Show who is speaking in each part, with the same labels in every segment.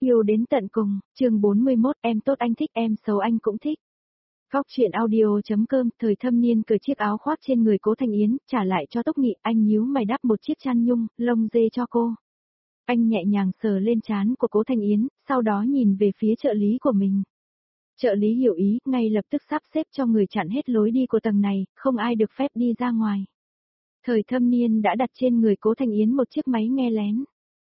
Speaker 1: Yêu đến tận cùng, chương 41, em tốt anh thích, em xấu anh cũng thích. Góc truyện audio.com, Thời Thâm Niên cởi chiếc áo khoác trên người Cố Thanh Yến, trả lại cho Túc Nghị, anh nhíu mày đắp một chiếc chăn nhung, lông dê cho cô. Anh nhẹ nhàng sờ lên trán của Cố Thanh Yến, sau đó nhìn về phía trợ lý của mình. Trợ lý hiểu ý, ngay lập tức sắp xếp cho người chặn hết lối đi của tầng này, không ai được phép đi ra ngoài. Thời Thâm Niên đã đặt trên người Cố Thanh Yến một chiếc máy nghe lén.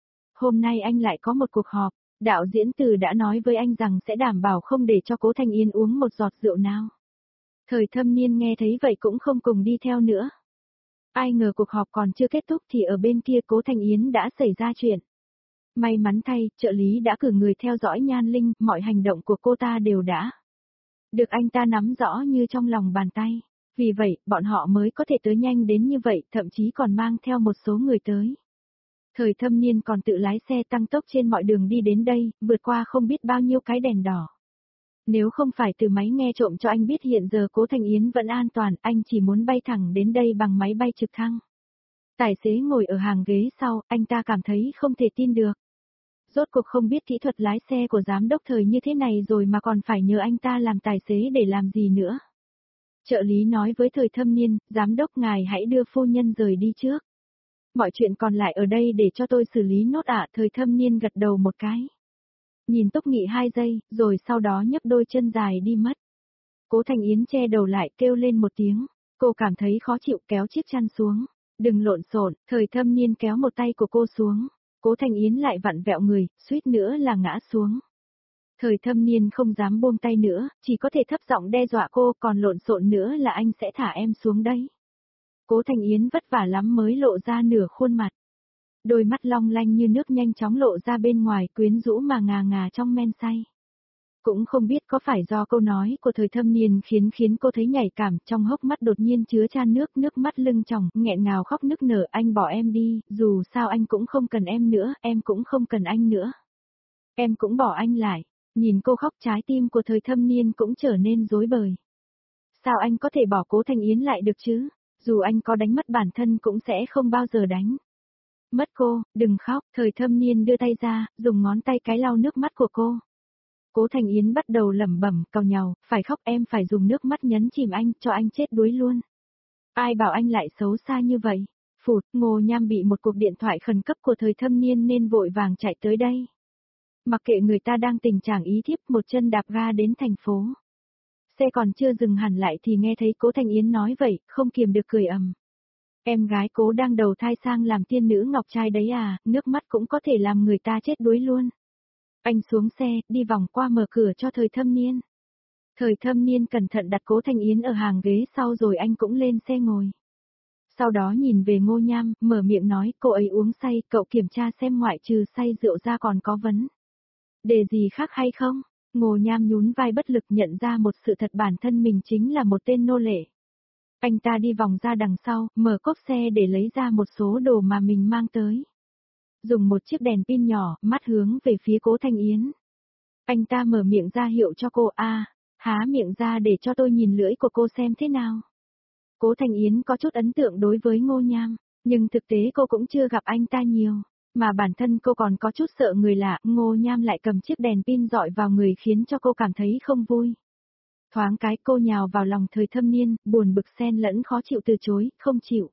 Speaker 1: Hôm nay anh lại có một cuộc họp. Đạo diễn Từ đã nói với anh rằng sẽ đảm bảo không để cho Cố Thanh Yến uống một giọt rượu nào. Thời Thâm Niên nghe thấy vậy cũng không cùng đi theo nữa. Ai ngờ cuộc họp còn chưa kết thúc thì ở bên kia Cố Thanh Yến đã xảy ra chuyện. May mắn thay, trợ lý đã cử người theo dõi Nhan Linh, mọi hành động của cô ta đều đã được anh ta nắm rõ như trong lòng bàn tay. Vì vậy, bọn họ mới có thể tới nhanh đến như vậy, thậm chí còn mang theo một số người tới. Thời Thâm Niên còn tự lái xe tăng tốc trên mọi đường đi đến đây, vượt qua không biết bao nhiêu cái đèn đỏ. Nếu không phải từ máy nghe trộm cho anh biết hiện giờ Cố Thanh Yến vẫn an toàn, anh chỉ muốn bay thẳng đến đây bằng máy bay trực thăng. Tài xế ngồi ở hàng ghế sau, anh ta cảm thấy không thể tin được. Rốt cuộc không biết kỹ thuật lái xe của giám đốc Thời như thế này rồi mà còn phải nhờ anh ta làm tài xế để làm gì nữa. Trợ lý nói với Thời Thâm Niên, giám đốc ngài hãy đưa phu nhân rời đi trước. Mọi chuyện còn lại ở đây để cho tôi xử lý nốt ạ. Thời Thâm Niên gật đầu một cái. Nhìn Túc Nghị 2 giây, rồi sau đó nhấc đôi chân dài đi mất. Cố Thanh Yến che đầu lại kêu lên một tiếng. Cô cảm thấy khó chịu kéo chiếc chăn xuống. Đừng lộn xộn. Thời Thâm Niên kéo một tay của cô xuống. Cố Thanh Yến lại vặn vẹo người, suýt nữa là ngã xuống. Thời Thâm Niên không dám buông tay nữa, chỉ có thể thấp giọng đe dọa cô, còn lộn xộn nữa là anh sẽ thả em xuống đấy. Cố Thanh Yến vất vả lắm mới lộ ra nửa khuôn mặt. Đôi mắt long lanh như nước nhanh chóng lộ ra bên ngoài, quyến rũ mà ngà ngà trong men say. Cũng không biết có phải do câu nói của Thời Thâm Niên khiến cô thấy nhạy cảm, trong hốc mắt đột nhiên chứa chan nước mắt lưng tròng, nghẹn ngào khóc nức nở, anh bỏ em đi, dù sao anh cũng không cần em nữa, em cũng không cần anh nữa. Em cũng bỏ anh lại. Nhìn cô khóc trái tim của Thời Thâm Niên cũng trở nên rối bời. Sao anh có thể bỏ Cố Thanh Yến lại được chứ? Dù anh có đánh mất bản thân cũng sẽ không bao giờ đánh mất cô, đừng khóc. Thời Thâm Niên đưa tay ra, dùng ngón tay cái lau nước mắt của cô. Cố Thanh Yến bắt đầu lẩm bẩm, càu nhàu, phải khóc em phải dùng nước mắt nhấn chìm anh, cho anh chết đuối luôn. Ai bảo anh lại xấu xa như vậy? Phụt, Ngô Nham bị một cuộc điện thoại khẩn cấp của Thời Thâm Niên nên vội vàng chạy tới đây. Mặc kệ người ta đang tình trạng ý thiếp, một chân đạp ga đến thành phố. Xe còn chưa dừng hẳn lại thì nghe thấy Cố Thanh Yến nói vậy, không kiềm được cười ầm. Em gái Cố đang đầu thai sang làm tiên nữ ngọc trai đấy à, nước mắt cũng có thể làm người ta chết đuối luôn. Anh xuống xe, đi vòng qua mở cửa cho Thời Thâm Niên. Thời Thâm Niên cẩn thận đặt Cố Thanh Yến ở hàng ghế sau rồi anh cũng lên xe ngồi. Sau đó nhìn về Ngô Nham, mở miệng nói, cô ấy uống say, cậu kiểm tra xem ngoại trừ say rượu ra còn có vấn đề gì khác hay không? Ngô Nham nhún vai bất lực nhận ra một sự thật, bản thân mình chính là một tên nô lệ. Anh ta đi vòng ra đằng sau, mở cốp xe để lấy ra một số đồ mà mình mang tới. Dùng một chiếc đèn pin nhỏ, mắt hướng về phía Cố Thanh Yến. Anh ta mở miệng ra hiệu cho cô, há miệng ra để cho tôi nhìn lưỡi của cô xem thế nào. Cố Thanh Yến có chút ấn tượng đối với Ngô Nham, nhưng thực tế cô cũng chưa gặp anh ta nhiều. Mà bản thân cô còn có chút sợ người lạ, Ngô Nham lại cầm chiếc đèn pin dọi vào người khiến cho cô cảm thấy không vui. Thoáng cái cô nhào vào lòng Thời Thâm Niên, buồn bực xen lẫn khó chịu từ chối, không chịu.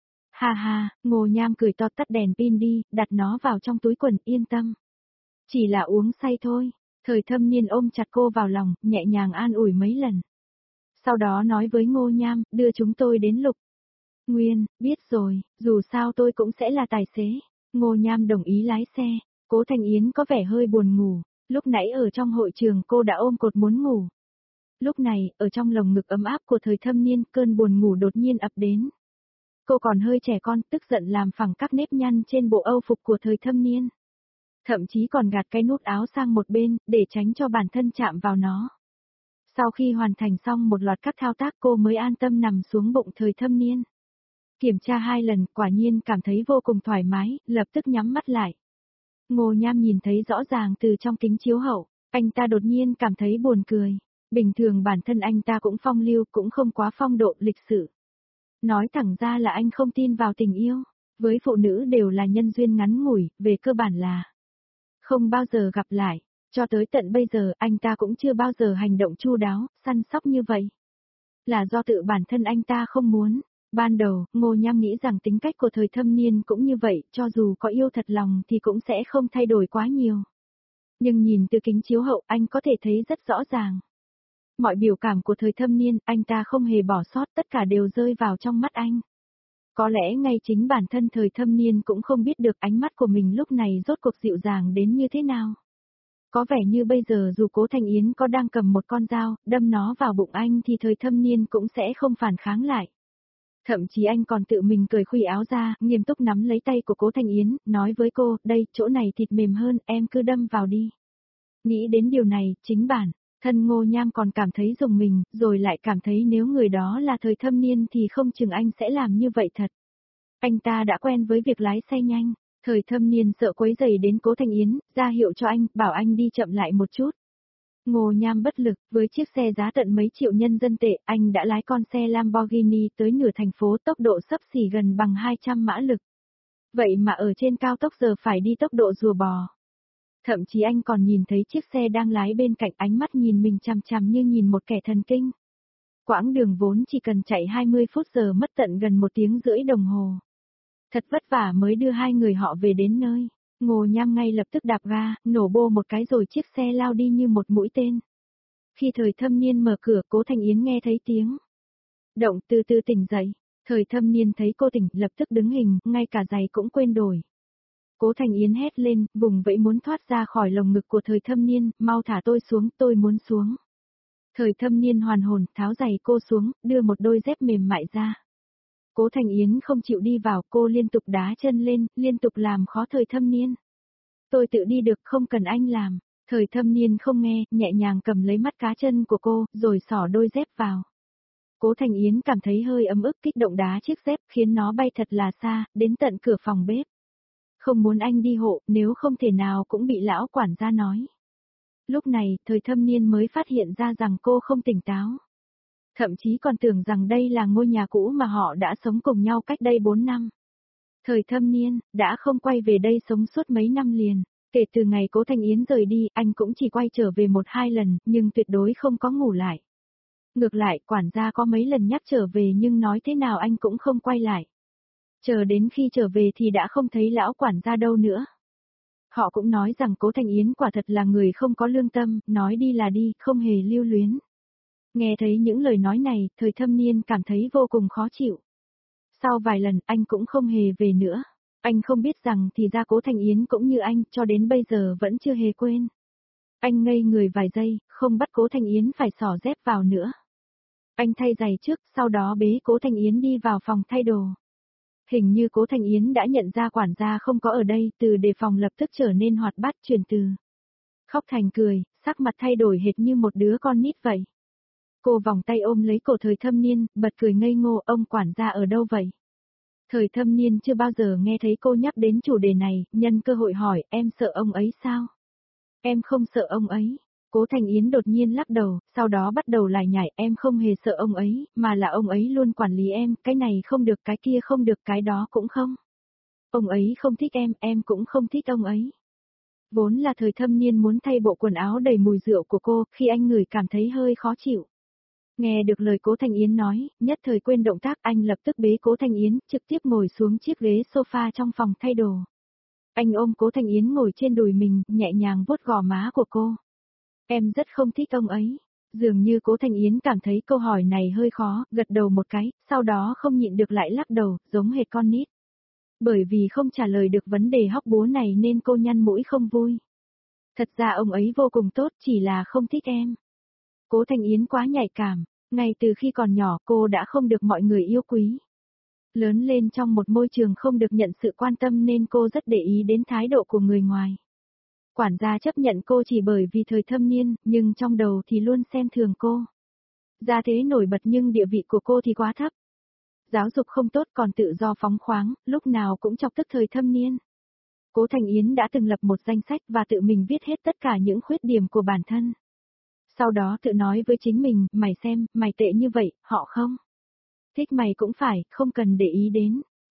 Speaker 1: Ha ha, Ngô Nham cười to tắt đèn pin đi, đặt nó vào trong túi quần, yên tâm. Chỉ là uống say thôi. Thời Thâm Niên ôm chặt cô vào lòng, nhẹ nhàng an ủi mấy lần. Sau đó nói với Ngô Nham, đưa chúng tôi đến Lục Nguyên, biết rồi, dù sao tôi cũng sẽ là tài xế. Ngô Nham đồng ý lái xe. Cố Thanh Yến có vẻ hơi buồn ngủ, lúc nãy ở trong hội trường cô đã ôm cột muốn ngủ. Lúc này, ở trong lồng ngực ấm áp của Thời Thâm Niên, cơn buồn ngủ đột nhiên ập đến. Cô còn hơi trẻ con, tức giận làm phẳng các nếp nhăn trên bộ âu phục của Thời Thâm Niên. Thậm chí còn gạt cái nút áo sang một bên, để tránh cho bản thân chạm vào nó. Sau khi hoàn thành xong một loạt các thao tác cô mới an tâm nằm xuống bụng Thời Thâm Niên. Kiểm tra 2 lần, quả nhiên cảm thấy vô cùng thoải mái, lập tức nhắm mắt lại. Ngô Nham nhìn thấy rõ ràng từ trong kính chiếu hậu, anh ta đột nhiên cảm thấy buồn cười. Bình thường bản thân anh ta cũng phong lưu, cũng không quá phong độ lịch sự. Nói thẳng ra là anh không tin vào tình yêu, với phụ nữ đều là nhân duyên ngắn ngủi, về cơ bản là Không bao giờ gặp lại. Cho tới tận bây giờ anh ta cũng chưa bao giờ hành động chu đáo, săn sóc như vậy. Là do tự bản thân anh ta không muốn. Ban đầu, Ngô Nham nghĩ rằng tính cách của thời thâm niên cũng như vậy, cho dù có yêu thật lòng thì cũng sẽ không thay đổi quá nhiều. Nhưng nhìn từ kính chiếu hậu anh có thể thấy rất rõ ràng. Mọi biểu cảm của thời thâm niên, anh ta không hề bỏ sót, tất cả đều rơi vào trong mắt anh. Có lẽ ngay chính bản thân thời thâm niên cũng không biết được ánh mắt của mình lúc này rốt cuộc dịu dàng đến như thế nào. Có vẻ như bây giờ dù Cố Thành Yến có đang cầm một con dao, đâm nó vào bụng anh thì thời thâm niên cũng sẽ không phản kháng lại. Thậm chí anh còn tự mình cởi khuy áo ra, nghiêm túc nắm lấy tay của Cố Thành Yến, nói với cô, đây, chỗ này thịt mềm hơn, em cứ đâm vào đi. Nghĩ đến điều này, chính bản thân Ngô Nham còn cảm thấy rùng mình, rồi lại cảm thấy nếu người đó là thời thâm niên thì không chừng anh sẽ làm như vậy thật. Anh ta đã quen với việc lái xe nhanh, thời thâm niên sợ quấy rầy đến Cố Thành Yến, ra hiệu cho anh, bảo anh đi chậm lại một chút. Ngô Nham bất lực, với chiếc xe giá tận mấy triệu nhân dân tệ, anh đã lái con xe Lamborghini tới nửa thành phố tốc độ xấp xỉ gần bằng 200 mã lực. Vậy mà ở trên cao tốc giờ phải đi tốc độ rùa bò. Thậm chí anh còn nhìn thấy chiếc xe đang lái bên cạnh, ánh mắt nhìn mình chằm chằm như nhìn một kẻ thần kinh. Quãng đường vốn chỉ cần chạy 20 phút giờ mất tận gần 1 tiếng rưỡi đồng hồ. Thật vất vả mới đưa hai người họ về đến nơi. Ngô Nham ngay lập tức đạp ga, nổ bô một cái rồi chiếc xe lao đi như một mũi tên. Khi thời thâm niên mở cửa, Cố Thành Yến nghe thấy tiếng động từ từ tỉnh dậy. Thời thâm niên thấy cô tỉnh, lập tức đứng hình, ngay cả giày cũng quên đổi. Cố Thành Yến hét lên, vùng vẫy muốn thoát ra khỏi lồng ngực của thời thâm niên, mau thả tôi xuống, tôi muốn xuống. Thời thâm niên hoàn hồn, tháo giày cô xuống, đưa một đôi dép mềm mại ra. Cố Thành Yến không chịu đi vào, cô liên tục đá chân lên, liên tục làm khó thời thâm niên. Tôi tự đi được, không cần anh làm. Thời thâm niên không nghe, nhẹ nhàng cầm lấy mắt cá chân của cô, rồi xỏ đôi dép vào. Cố Thành Yến cảm thấy hơi ấm ức, kích động đá chiếc dép khiến nó bay thật là xa, đến tận cửa phòng bếp. Không muốn anh đi hộ, nếu không thể nào cũng bị lão quản gia nói. Lúc này, thời thâm niên mới phát hiện ra rằng cô không tỉnh táo. Thậm chí còn tưởng rằng đây là ngôi nhà cũ mà họ đã sống cùng nhau cách đây 4 năm. Thời thâm niên, đã không quay về đây sống suốt mấy năm liền. Kể từ ngày Cố Thành Yến rời đi, anh cũng chỉ quay trở về 1-2 lần, nhưng tuyệt đối không có ngủ lại. Ngược lại, quản gia có mấy lần nhắc trở về nhưng nói thế nào anh cũng không quay lại. Chờ đến khi trở về thì đã không thấy lão quản gia đâu nữa. Họ cũng nói rằng Cố Thành Yến quả thật là người không có lương tâm, nói đi là đi, không hề lưu luyến. Nghe thấy những lời nói này, thời thâm niên cảm thấy vô cùng khó chịu. Sau vài lần, anh cũng không hề về nữa. Anh không biết rằng thì ra Cố Thành Yến cũng như anh, cho đến bây giờ vẫn chưa hề quên. Anh ngây người vài giây, không bắt Cố Thành Yến phải xỏ dép vào nữa. Anh thay giày trước, sau đó bế Cố Thành Yến đi vào phòng thay đồ. Hình như Cố Thành Yến đã nhận ra quản gia không có ở đây, từ đề phòng lập tức trở nên hoạt bát, chuyển từ khóc thành cười, sắc mặt thay đổi hệt như một đứa con nít vậy. Cô vòng tay ôm lấy cổ thời thâm niên, bật cười ngây ngô, ông quản gia ở đâu vậy? Thời thâm niên chưa bao giờ nghe thấy cô nhắc đến chủ đề này, nhân cơ hội hỏi, em sợ ông ấy sao? Em không sợ ông ấy. Cố Thành Yến đột nhiên lắc đầu, sau đó bắt đầu lải nhải, em không hề sợ ông ấy, mà là ông ấy luôn quản lý em, cái này không được, cái kia không được, cái đó cũng không. Ông ấy không thích em cũng không thích ông ấy. Vốn là thời thâm niên muốn thay bộ quần áo đầy mùi rượu của cô, khi anh ngửi cảm thấy hơi khó chịu. Nghe được lời Cố Thành Yến nói, nhất thời quên động tác, anh lập tức bế Cố Thành Yến, trực tiếp ngồi xuống chiếc ghế sofa trong phòng thay đồ. Anh ôm Cố Thành Yến ngồi trên đùi mình, nhẹ nhàng vuốt gò má của cô. Em rất không thích ông ấy. Dường như Cố Thành Yến cảm thấy câu hỏi này hơi khó, gật đầu một cái, sau đó không nhịn được lại lắc đầu, giống hệt con nít. Bởi vì không trả lời được vấn đề hóc búa này nên cô nhăn mũi không vui. Thật ra ông ấy vô cùng tốt, chỉ là không thích em. Cố Thành Yến quá nhạy cảm, ngay từ khi còn nhỏ cô đã không được mọi người yêu quý. Lớn lên trong một môi trường không được nhận sự quan tâm nên cô rất để ý đến thái độ của người ngoài. Quản gia chấp nhận cô chỉ bởi vì thời thâm niên, nhưng trong đầu thì luôn xem thường cô. Gia thế nổi bật nhưng địa vị của cô thì quá thấp. Giáo dục không tốt còn tự do phóng khoáng, lúc nào cũng chọc tức thời thâm niên. Cố Thành Yến đã từng lập một danh sách và tự mình viết hết tất cả những khuyết điểm của bản thân. Sau đó tự nói với chính mình, mày xem, mày tệ như vậy, họ không thích mày cũng phải, không cần để ý đến.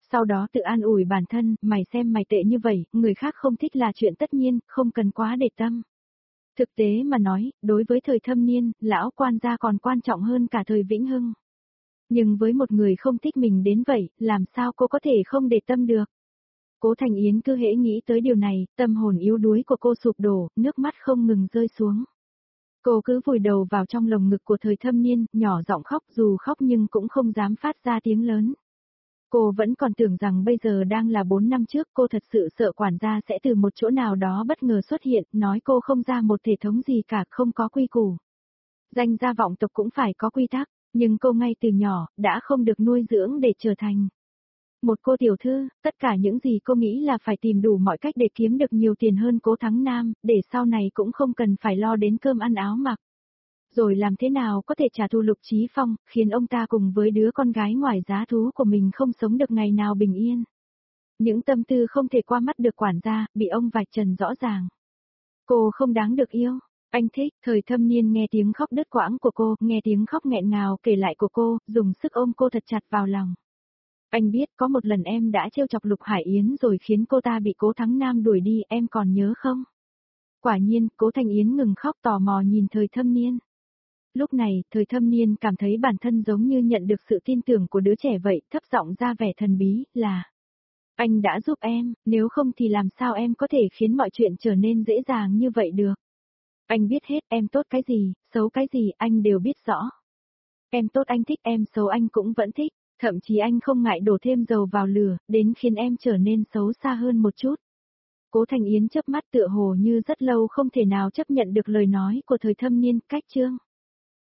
Speaker 1: Sau đó tự an ủi bản thân, mày xem mày tệ như vậy, người khác không thích là chuyện tất nhiên, không cần quá để tâm. Thực tế mà nói, đối với thời Thâm Niên, lão quan gia còn quan trọng hơn cả thời Vĩnh Hưng. Nhưng với một người không thích mình đến vậy, làm sao cô có thể không để tâm được? Cố Thành Yến cứ hễ nghĩ tới điều này, tâm hồn yếu đuối của cô sụp đổ, nước mắt không ngừng rơi xuống. Cô cứ vùi đầu vào trong lồng ngực của thời Thâm Niên, nhỏ giọng khóc, dù khóc nhưng cũng không dám phát ra tiếng lớn. Cô vẫn còn tưởng rằng bây giờ đang là 4 năm trước, cô thật sự sợ quản gia sẽ từ một chỗ nào đó bất ngờ xuất hiện, nói cô không ra một thể thống gì cả, không có quy củ. Danh gia vọng tộc cũng phải có quy tắc, nhưng cô ngay từ nhỏ, đã không được nuôi dưỡng để trở thành một cô tiểu thư. Tất cả những gì cô nghĩ là phải tìm đủ mọi cách để kiếm được nhiều tiền hơn Cố Thắng Nam, để sau này cũng không cần phải lo đến cơm ăn áo mặc. Rồi làm thế nào có thể trả thù Lục Chí Phong, khiến ông ta cùng với đứa con gái ngoài giá thú của mình không sống được ngày nào bình yên. Những tâm tư không thể qua mắt được quản gia, bị ông vạch trần rõ ràng. Cô không đáng được yêu. Anh thích. Thời Thâm Niên nghe tiếng khóc đứt quãng của cô, nghe tiếng khóc nghẹn ngào kể lại của cô, dùng sức ôm cô thật chặt vào lòng. Anh biết có một lần em đã trêu chọc Lục Hải Yến rồi khiến cô ta bị Cố Thắng Nam đuổi đi, em còn nhớ không? Quả nhiên, Cố Thành Yến ngừng khóc, tò mò nhìn Thời Thâm Niên. Lúc này, Thời Thâm Niên cảm thấy bản thân giống như nhận được sự tin tưởng của đứa trẻ vậy, thấp giọng ra vẻ thần bí, là: anh đã giúp em, nếu không thì làm sao em có thể khiến mọi chuyện trở nên dễ dàng như vậy được. Anh biết hết, em tốt cái gì, xấu cái gì, anh đều biết rõ. Em tốt anh thích, em xấu anh cũng vẫn thích, thậm chí anh không ngại đổ thêm dầu vào lửa, đến khiến em trở nên xấu xa hơn một chút. Cố Thành Yến chớp mắt tựa hồ như rất lâu không thể nào chấp nhận được lời nói của Thời Thâm Niên, cách chương.